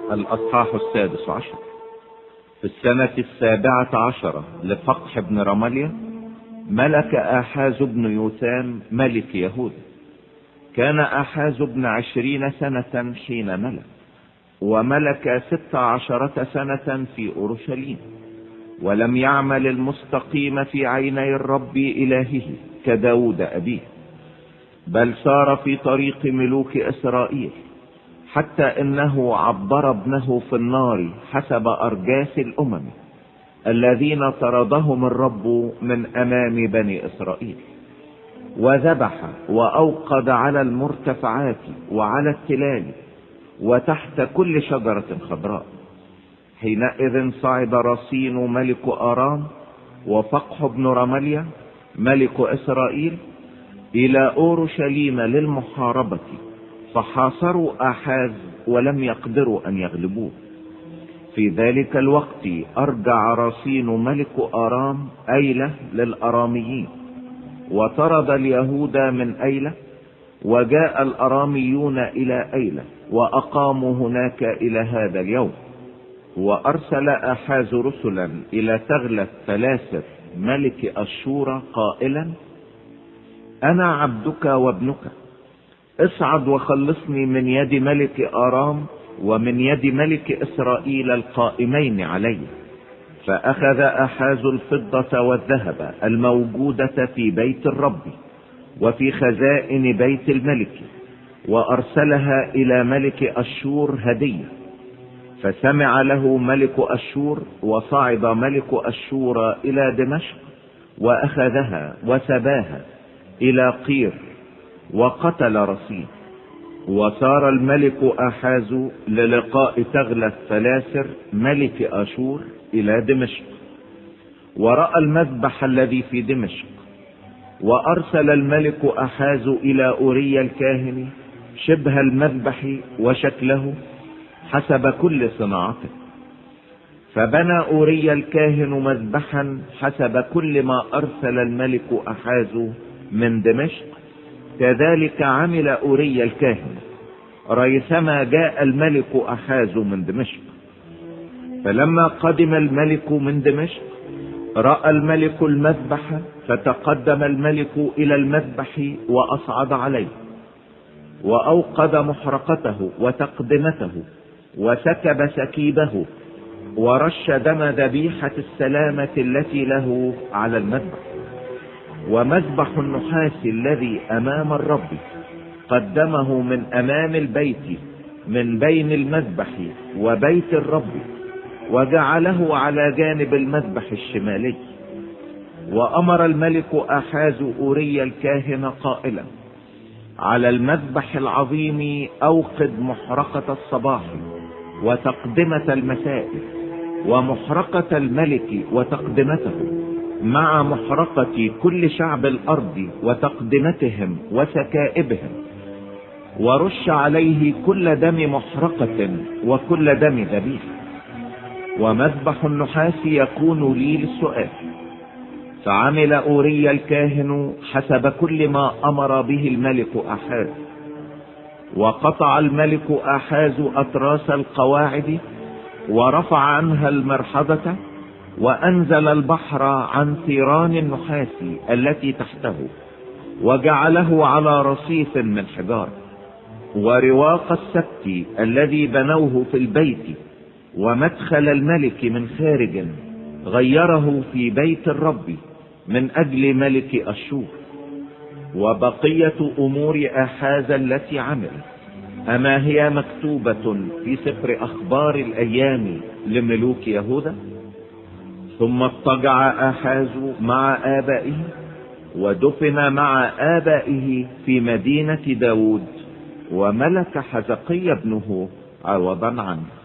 الأصحاح 16. في السنة 17 لفقح بن رمليا ملك آحاز بن يوثام ملك يهوذا. كان آحاز بن 20 سنة حين ملك، وملك 16 سنة في أورشليم، ولم يعمل المستقيم في عيني الرب إلهه كداود أبيه، بل سار في طريق ملوك إسرائيل، حتى إنه عبر ابنه في النار حسب أرجاس الأمم الذين طردهم الرب من أمام بني إسرائيل، وذبح وأوقد على المرتفعات وعلى التلال وتحت كل شجرة خضراء. حينئذ صعد رصين ملك أرام وفقح بن رمليا ملك إسرائيل إلى أورشليم للمحاربة، فحاصروا آحاز ولم يقدروا أن يغلبوه. في ذلك الوقت أرجع رصين ملك أرام أيلة للأراميين، وطرد اليهود من أيلة، وجاء الأراميون إلى أيلة وأقاموا هناك إلى هذا اليوم. وأرسل آحاز رسلا إلى تغلة ثلاثة ملك أشور قائلا: أنا عبدك وابنك، اصعد وخلصني من يد ملك أرام ومن يد ملك إسرائيل القائمين علي. فأخذ آحاز الفضة والذهب الموجودة في بيت الرب وفي خزائن بيت الملك، وأرسلها إلى ملك أشور هدية. فسمع له ملك أشور، وصعد ملك أشور إلى دمشق وأخذها وسباها إلى قير وقتل رصين. وسار الملك آحاز للقاء تغلة ثلاثر ملك أشور إلى دمشق، ورأى المذبح الذي في دمشق. وأرسل الملك آحاز إلى أوريا الكاهن شبه المذبح وشكله حسب كل صناعته، فبنى أوريا الكاهن مذبحا حسب كل ما أرسل الملك آحاز من دمشق. كذلك عمل أوريا الكاهن ريثما جاء الملك آحاز من دمشق. فلما قدم الملك من دمشق رأى الملك المذبح، فتقدم الملك إلى المذبح وأصعد عليه، وأوقد محرقته وتقدمته، وسكب سكيبه، ورش دم ذبيحة السلامة التي له على المذبح. ومذبح النحاس الذي أمام الرب قدمه من أمام البيت من بين المذبح وبيت الرب، وجعله على جانب المذبح الشمالي. وأمر الملك آحاز أوريا الكاهن قائلا: على المذبح العظيم أوقد محرقة الصباح وتقدمة المساء، ومحرقة الملك وتقدمته، مع محرقة كل شعب الأرض وتقدمتهم وسكائبهم. ورش عليه كل دم محرقة وكل دم ذبيحة. ومذبح النحاس يكون لي للسؤال. فعمل أوريا الكاهن حسب كل ما أمر به الملك آحاز. وقطع الملك آحاز أتراس القواعد، ورفع عنها المرحضة، وأنزل البحر عن ثيران النحاس التي تحته، وجعله على رصيف من حجار. ورواق السبت الذي بنوه في البيت ومدخل الملك من خارج غيره في بيت الرب من أجل ملك أشور. وبقية أمور آحاز التي عمل، أما هي مكتوبة في سفر أخبار الأيام لملوك يهوذا؟ ثم اضطجع آحاز مع آبائه، ودفن مع آبائه في مدينة داود، وملك حزقيا ابنه عوضا عنه.